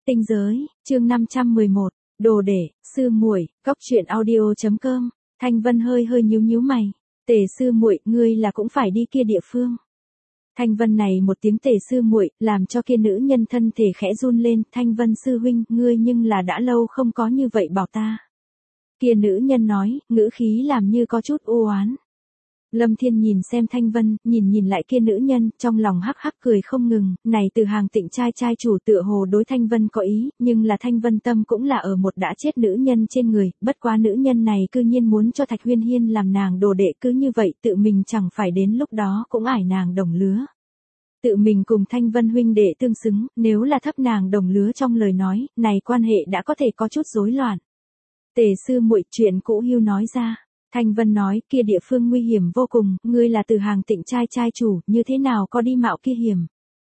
Tinh giới, chương 511, đồ để, sư muội, cóc truyện audio.com. Thanh Vân hơi nhíu mày. Tề sư muội, ngươi là cũng phải đi kia địa phương. Thanh Vân này một tiếng tề sư muội, làm cho kia nữ nhân thân thể khẽ run lên. Thanh Vân sư huynh, ngươi nhưng là đã lâu không có như vậy bảo ta. Kia nữ nhân nói, ngữ khí làm như có chút u oán. Lâm Thiên nhìn xem Thanh Vân, nhìn lại kia nữ nhân, trong lòng hắc hắc cười không ngừng, này từ hàng Tịnh trai chủ tựa hồ đối Thanh Vân có ý, nhưng là Thanh Vân tâm cũng là ở một đã chết nữ nhân trên người, bất quá nữ nhân này cư nhiên muốn cho Thạch Huyên Hiên làm nàng đồ đệ, cứ như vậy tự mình chẳng phải đến lúc đó cũng ải nàng đồng lứa. Tự mình cùng Thanh Vân huynh đệ tương xứng, nếu là thấp nàng đồng lứa trong lời nói, này quan hệ đã có thể có chút rối loạn. Tề sư muội, chuyện cũ hưu nói ra. Thanh Vân nói, kia địa phương nguy hiểm vô cùng, ngươi là từ hàng Tịnh trai chủ, như thế nào có đi mạo kia hiểm.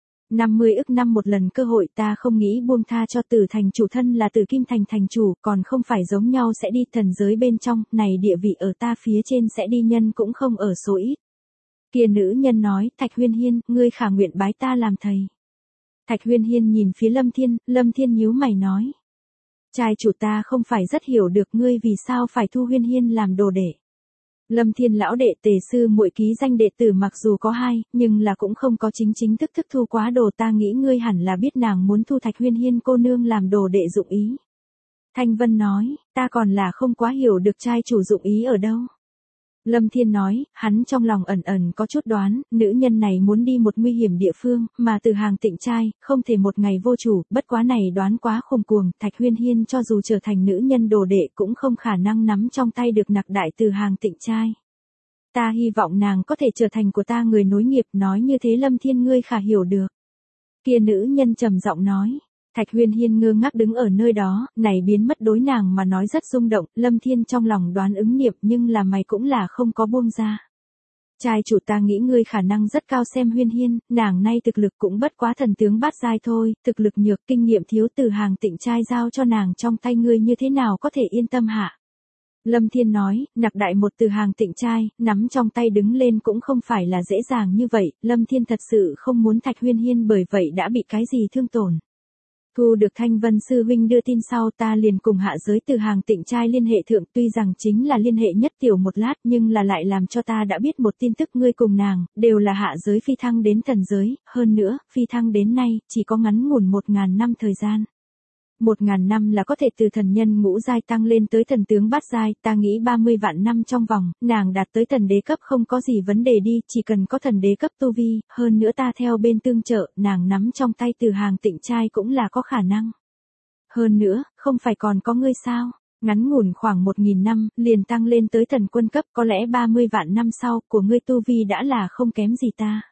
50 ức năm một lần cơ hội, ta không nghĩ buông tha cho Tử thành chủ, thân là Tử Kim thành thành chủ, còn không phải giống nhau sẽ đi thần giới bên trong, này địa vị ở ta phía trên sẽ đi nhân cũng không ở số ít. Kia nữ nhân nói, Thạch Huyên Hiên, ngươi khả nguyện bái ta làm thầy. Thạch Huyên Hiên nhìn phía Lâm Thiên nhíu mày nói. Trai chủ, ta không phải rất hiểu được ngươi vì sao phải thu Huyên Hiên làm đồ đệ. Lâm Thiên lão đệ, tề sư muội ký danh đệ tử mặc dù có 2, nhưng là cũng không có chính thức thu quá đồ, ta nghĩ ngươi hẳn là biết nàng muốn thu Thạch Huyên Hiên cô nương làm đồ đệ dụng ý. Thanh Vân nói, ta còn là không quá hiểu được trai chủ dụng ý ở đâu. Lâm Thiên nói, hắn trong lòng ẩn có chút đoán, nữ nhân này muốn đi một nguy hiểm địa phương, mà từ hàng Tịnh trai, không thể một ngày vô chủ, bất quá này đoán quá khùng cuồng, Thạch Huyên Hiên cho dù trở thành nữ nhân đồ đệ cũng không khả năng nắm trong tay được nặc đại từ hàng Tịnh trai. Ta hy vọng nàng có thể trở thành của ta người nối nghiệp, nói như thế Lâm Thiên ngươi khả hiểu được. Kia nữ nhân trầm giọng nói. Thạch Huyên Hiên ngơ ngác đứng ở nơi đó, này biến mất đối nàng mà nói rất rung động, Lâm Thiên trong lòng đoán ứng niệm nhưng là mày cũng là không có buông ra. Trai chủ, ta nghĩ ngươi khả năng rất cao, xem Huyên Hiên, nàng nay thực lực cũng bất quá thần tướng bát giai thôi, thực lực nhược, kinh nghiệm thiếu, từ hàng Tịnh trai giao cho nàng trong tay ngươi như thế nào có thể yên tâm hạ. Lâm Thiên nói, nặc đại một từ hàng Tịnh trai, nắm trong tay đứng lên cũng không phải là dễ dàng như vậy, Lâm Thiên thật sự không muốn Thạch Huyên Hiên bởi vậy đã bị cái gì thương tổn. Thu được Thanh Vân sư huynh đưa tin sau, ta liền cùng hạ giới từ hàng Tịnh trai liên hệ thượng, tuy rằng chính là liên hệ nhất tiểu một lát nhưng là lại làm cho ta đã biết một tin tức, ngươi cùng nàng, đều là hạ giới phi thăng đến thần giới, hơn nữa, phi thăng đến nay, chỉ có ngắn ngủn 1000 năm thời gian. 1000 năm là có thể từ thần nhân ngũ giai tăng lên tới thần tướng bát giai, ta nghĩ 30 vạn năm trong vòng, nàng đạt tới thần đế cấp không có gì vấn đề đi, chỉ cần có thần đế cấp tu vi, hơn nữa ta theo bên tương trợ, nàng nắm trong tay từ hàng Tịnh trai cũng là có khả năng. Hơn nữa, không phải còn có ngươi sao? Ngắn ngủn khoảng 1000 năm, liền tăng lên tới thần quân cấp, có lẽ 30 vạn năm sau, của ngươi tu vi đã là không kém gì ta.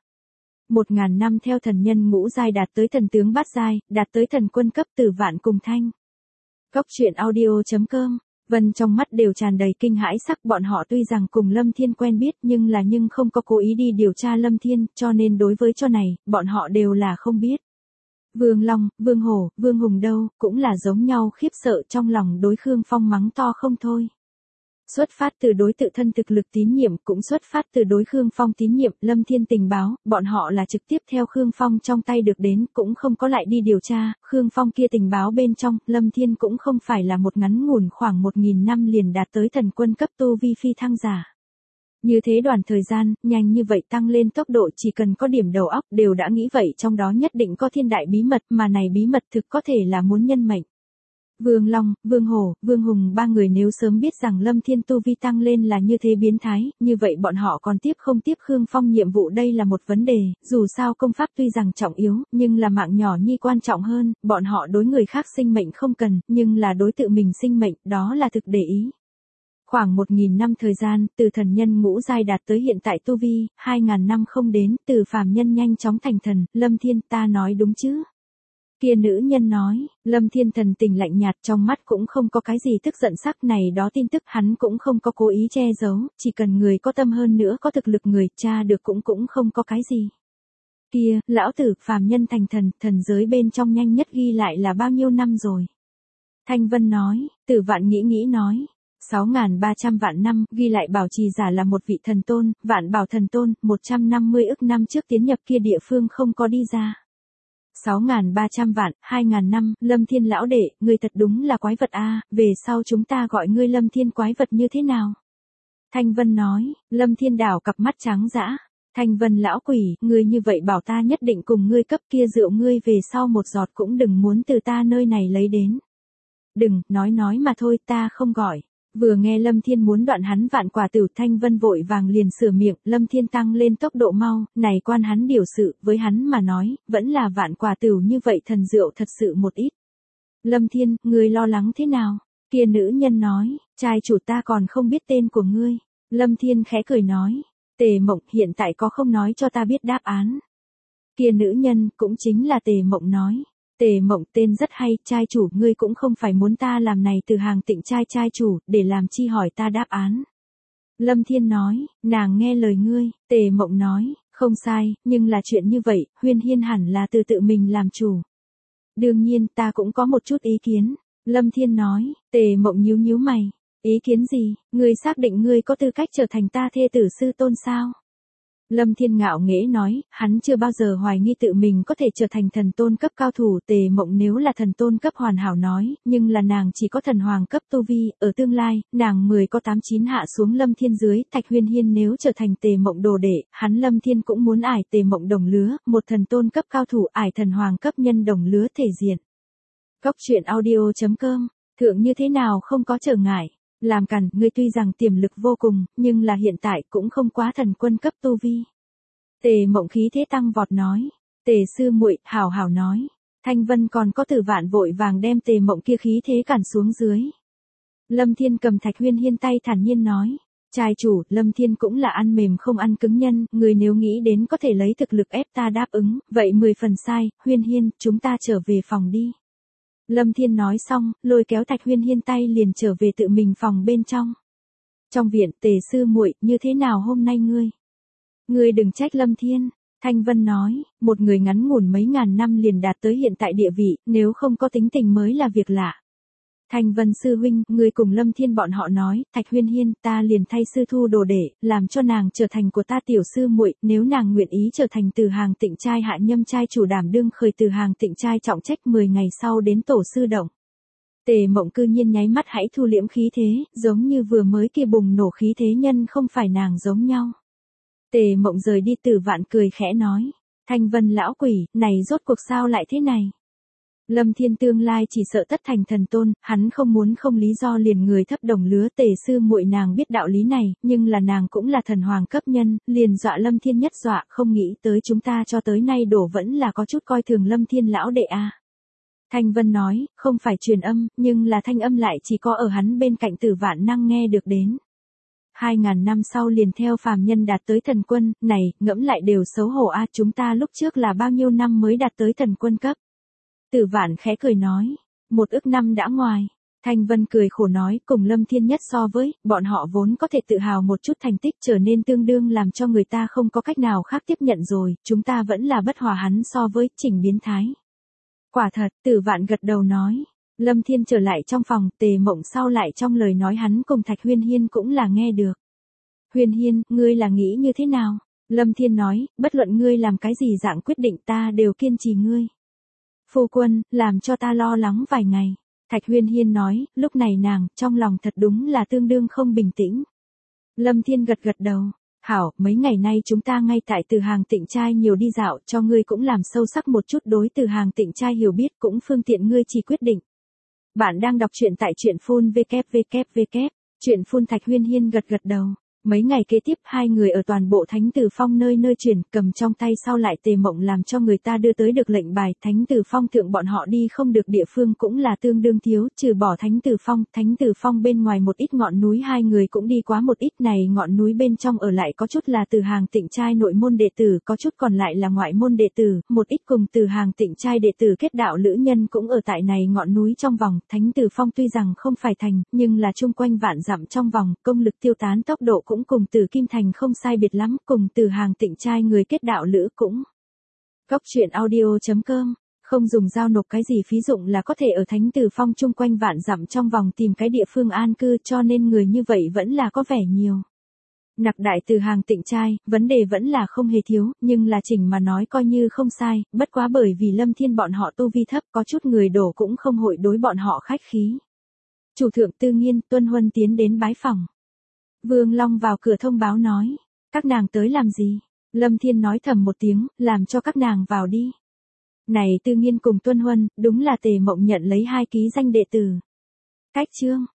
1000 năm theo thần nhân ngũ giai đạt tới thần tướng bát giai, đạt tới thần quân cấp, từ vạn cùng thanh. Cóc truyện audio.com. Vân trong mắt đều tràn đầy kinh hãi sắc, bọn họ tuy rằng cùng Lâm Thiên quen biết nhưng không có cố ý đi điều tra Lâm Thiên, cho nên đối với cho này, bọn họ đều là không biết. Vương Long, Vương Hổ, Vương Hùng đâu, cũng là giống nhau khiếp sợ, trong lòng đối Khương Phong mắng to không thôi. Xuất phát từ đối tự thân thực lực tín nhiệm, cũng xuất phát từ đối Khương Phong tín nhiệm, Lâm Thiên tình báo, bọn họ là trực tiếp theo Khương Phong trong tay được đến, cũng không có lại đi điều tra, Khương Phong kia tình báo bên trong, Lâm Thiên cũng không phải là một ngắn ngủn khoảng 1000 năm liền đạt tới thần quân cấp tu vi phi thăng giả. Như thế đoạn thời gian, nhanh như vậy tăng lên tốc độ, chỉ cần có điểm đầu óc đều đã nghĩ vậy, trong đó nhất định có thiên đại bí mật, mà này bí mật thực có thể là muốn nhân mệnh. Vương Long, Vương Hổ, Vương Hùng ba người nếu sớm biết rằng Lâm Thiên tu vi tăng lên là như thế biến thái, như vậy bọn họ còn tiếp không tiếp Khương Phong nhiệm vụ, đây là một vấn đề, dù sao công pháp tuy rằng trọng yếu, nhưng là mạng nhỏ nhi quan trọng hơn, bọn họ đối người khác sinh mệnh không cần, nhưng là đối tự mình sinh mệnh, đó là thực để ý. Khoảng 1000 năm thời gian, từ thần nhân ngũ giai đạt tới hiện tại tu vi, 2000 năm không đến, từ phàm nhân nhanh chóng thành thần, Lâm Thiên, ta nói đúng chứ? Kia nữ nhân nói, Lâm Thiên thần tình lạnh nhạt, trong mắt cũng không có cái gì tức giận sắc, này đó tin tức hắn cũng không có cố ý che giấu, chỉ cần người có tâm hơn nữa có thực lực người tra được cũng không có cái gì. Kia, lão tử, phàm nhân thành thần, thần giới bên trong nhanh nhất ghi lại là bao nhiêu năm rồi? Thanh Vân nói, Tử Vạn nghĩ nói. 6.300 vạn năm, ghi lại bảo trì giả là một vị thần tôn, Vạn Bảo thần tôn, 150 ức năm trước tiến nhập kia địa phương không có đi ra. 6.300 vạn, 2.000 năm, Lâm Thiên lão đệ, ngươi thật đúng là quái vật a, về sau chúng ta gọi ngươi Lâm Thiên quái vật như thế nào? Thanh Vân nói, Lâm Thiên đảo cặp mắt trắng dã. Thanh Vân lão quỷ, ngươi như vậy bảo ta nhất định cùng ngươi cấp kia rượu ngươi về sau một giọt cũng đừng muốn từ ta nơi này lấy đến. Đừng, nói mà thôi, ta không gọi. Vừa nghe Lâm Thiên muốn đoạn hắn vạn quả tửu, Thanh Vân vội vàng liền sửa miệng, Lâm Thiên tăng lên tốc độ mau, này quan hắn điều sự, với hắn mà nói, vẫn là vạn quả tửu như vậy thần rượu thật sự một ít. Lâm Thiên, ngươi lo lắng thế nào? Kia nữ nhân nói, trai chủ ta còn không biết tên của ngươi. Lâm Thiên khẽ cười nói, Tề Mộng hiện tại có không nói cho ta biết đáp án. Kia nữ nhân cũng chính là Tề Mộng nói. Tề Mộng tên rất hay, trai chủ ngươi cũng không phải muốn ta làm này từ hàng tịnh trai chủ, để làm chi hỏi ta đáp án. Lâm Thiên nói, nàng nghe lời ngươi, Tề Mộng nói, không sai, nhưng là chuyện như vậy, Huyên Hiên hẳn là tự mình làm chủ. Đương nhiên ta cũng có một chút ý kiến. Lâm Thiên nói, Tề Mộng nhíu mày. Ý kiến gì, ngươi xác định ngươi có tư cách trở thành ta thê tử sư tôn sao? Lâm Thiên ngạo nghễ nói, hắn chưa bao giờ hoài nghi tự mình có thể trở thành thần tôn cấp cao thủ. Tề Mộng nếu là thần tôn cấp hoàn hảo nói, nhưng là nàng chỉ có thần hoàng cấp tu vi, ở tương lai, nàng 10 có 8-9 hạ xuống Lâm Thiên dưới. Thạch Huyên Hiên nếu trở thành Tề Mộng đồ đệ, hắn Lâm Thiên cũng muốn ải Tề Mộng đồng lứa, một thần tôn cấp cao thủ ải thần hoàng cấp nhân đồng lứa thể diện. Góc truyện audio.com, thượng như thế nào không có trở ngại. Làm càn, ngươi tuy rằng tiềm lực vô cùng, nhưng là hiện tại cũng không quá thần quân cấp tu vi. Tề Mộng khí thế tăng vọt nói. Tề sư muội, hảo nói. Thanh Vân còn có Tử Vạn vội vàng đem Tề Mộng kia khí thế cản xuống dưới. Lâm Thiên cầm Thạch Huyên Hiên tay thản nhiên nói. Trai chủ, Lâm Thiên cũng là ăn mềm không ăn cứng nhân, người nếu nghĩ đến có thể lấy thực lực ép ta đáp ứng, vậy 10 phần sai, Huyên Hiên, chúng ta trở về phòng đi. Lâm Thiên nói xong, lôi kéo Thạch Huyên Hiên tay liền trở về tự mình phòng bên trong. Trong viện, Tề sư muội, như thế nào hôm nay ngươi? Ngươi đừng trách Lâm Thiên. Thanh Vân nói, một người ngắn ngủn mấy ngàn năm liền đạt tới hiện tại địa vị, nếu không có tính tình mới là việc lạ. Thanh Vân sư huynh, ngươi cùng Lâm Thiên bọn họ nói, Thạch Huyên Hiên, ta liền thay sư thu đồ để, làm cho nàng trở thành của ta tiểu sư muội, nếu nàng nguyện ý trở thành từ hàng tịnh trai hạ nhâm trai chủ đảm đương khởi từ hàng tịnh trai trọng trách 10 ngày sau đến tổ sư động. Tề Mộng cư nhiên nháy mắt hãy thu liễm khí thế, giống như vừa mới kia bùng nổ khí thế nhân không phải nàng giống nhau. Tề Mộng rời đi. Tử Vạn cười khẽ nói, Thanh Vân lão quỷ, này rốt cuộc sao lại thế này? Lâm Thiên tương lai chỉ sợ tất thành thần tôn, hắn không muốn không lý do liền người thấp đồng lứa. Tề sư muội nàng biết đạo lý này, nhưng là nàng cũng là thần hoàng cấp nhân, liền dọa Lâm Thiên nhất dọa, không nghĩ tới chúng ta cho tới nay đổ vẫn là có chút coi thường Lâm Thiên lão đệ a. Thanh Vân nói, không phải truyền âm, nhưng là thanh âm lại chỉ có ở hắn bên cạnh Tử Vạn năng nghe được đến. 2.000 năm sau liền theo phàm nhân đạt tới thần quân, này, ngẫm lại đều xấu hổ a, chúng ta lúc trước là bao nhiêu năm mới đạt tới thần quân cấp. Tử Vạn khẽ cười nói, 1 ức năm đã ngoài. Thanh Vân cười khổ nói, cùng Lâm Thiên nhất so với, bọn họ vốn có thể tự hào một chút thành tích trở nên tương đương làm cho người ta không có cách nào khác tiếp nhận rồi, chúng ta vẫn là bất hòa hắn so với, chỉnh biến thái. Quả thật, Tử Vạn gật đầu nói. Lâm Thiên trở lại trong phòng, Tề Mộng sau lại trong lời nói hắn cùng Thạch Huyên Hiên cũng là nghe được. Huyên Hiên, ngươi là nghĩ như thế nào? Lâm Thiên nói, bất luận ngươi làm cái gì dạng quyết định ta đều kiên trì ngươi. Phu quân, làm cho ta lo lắng vài ngày. Thạch Huyên Hiên nói, lúc này nàng, trong lòng thật đúng là tương đương không bình tĩnh. Lâm Thiên gật đầu. Hảo, mấy ngày nay chúng ta ngay tại từ hàng tịnh trai nhiều đi dạo, cho ngươi cũng làm sâu sắc một chút đối từ hàng tịnh trai hiểu biết, cũng phương tiện ngươi chỉ quyết định. Bạn đang đọc truyện tại truyện phun www. Truyện phun. Thạch Huyên Hiên gật đầu. Mấy ngày kế tiếp hai người ở toàn bộ Thánh Tử Phong nơi chuyển, cầm trong tay sau lại Tề Mộng làm cho người ta đưa tới được lệnh bài. Thánh Tử Phong thượng bọn họ đi không được địa phương cũng là tương đương thiếu, trừ bỏ Thánh Tử Phong bên ngoài một ít ngọn núi hai người cũng đi quá một ít. Này ngọn núi bên trong ở lại có chút là từ hàng tịnh trai nội môn đệ tử, có chút còn lại là ngoại môn đệ tử, một ít cùng từ hàng tịnh trai đệ tử kết đạo lữ nhân cũng ở tại này ngọn núi trong vòng. Thánh Tử Phong tuy rằng không phải thành, nhưng là chung quanh vạn dặm trong vòng, công lực tiêu tán tốc độ cũng cùng Từ Kim Thành không sai biệt lắm, cùng từ hàng tịnh trai người kết đạo lữ cũng. Góc truyện audio.com, không dùng giao nộp cái gì phí dụng là có thể ở Thánh Tử Phong chung quanh vạn dặm trong vòng tìm cái địa phương an cư, cho nên người như vậy vẫn là có vẻ nhiều. Nặc đại từ hàng tịnh trai, vấn đề vẫn là không hề thiếu, nhưng là chỉnh mà nói coi như không sai, bất quá bởi vì Lâm Thiên bọn họ tu vi thấp, có chút người đổ cũng không hội đối bọn họ khách khí. Chủ thượng Tư Nghiên, Tuân Huân tiến đến bái phòng. Vương Long vào cửa thông báo nói, các nàng tới làm gì? Lâm Thiên nói thầm một tiếng, làm cho các nàng vào đi. Này Tư Nghiên cùng Tuân Huân, đúng là Tề Mộng nhận lấy 2 ký danh đệ tử. Cách chương.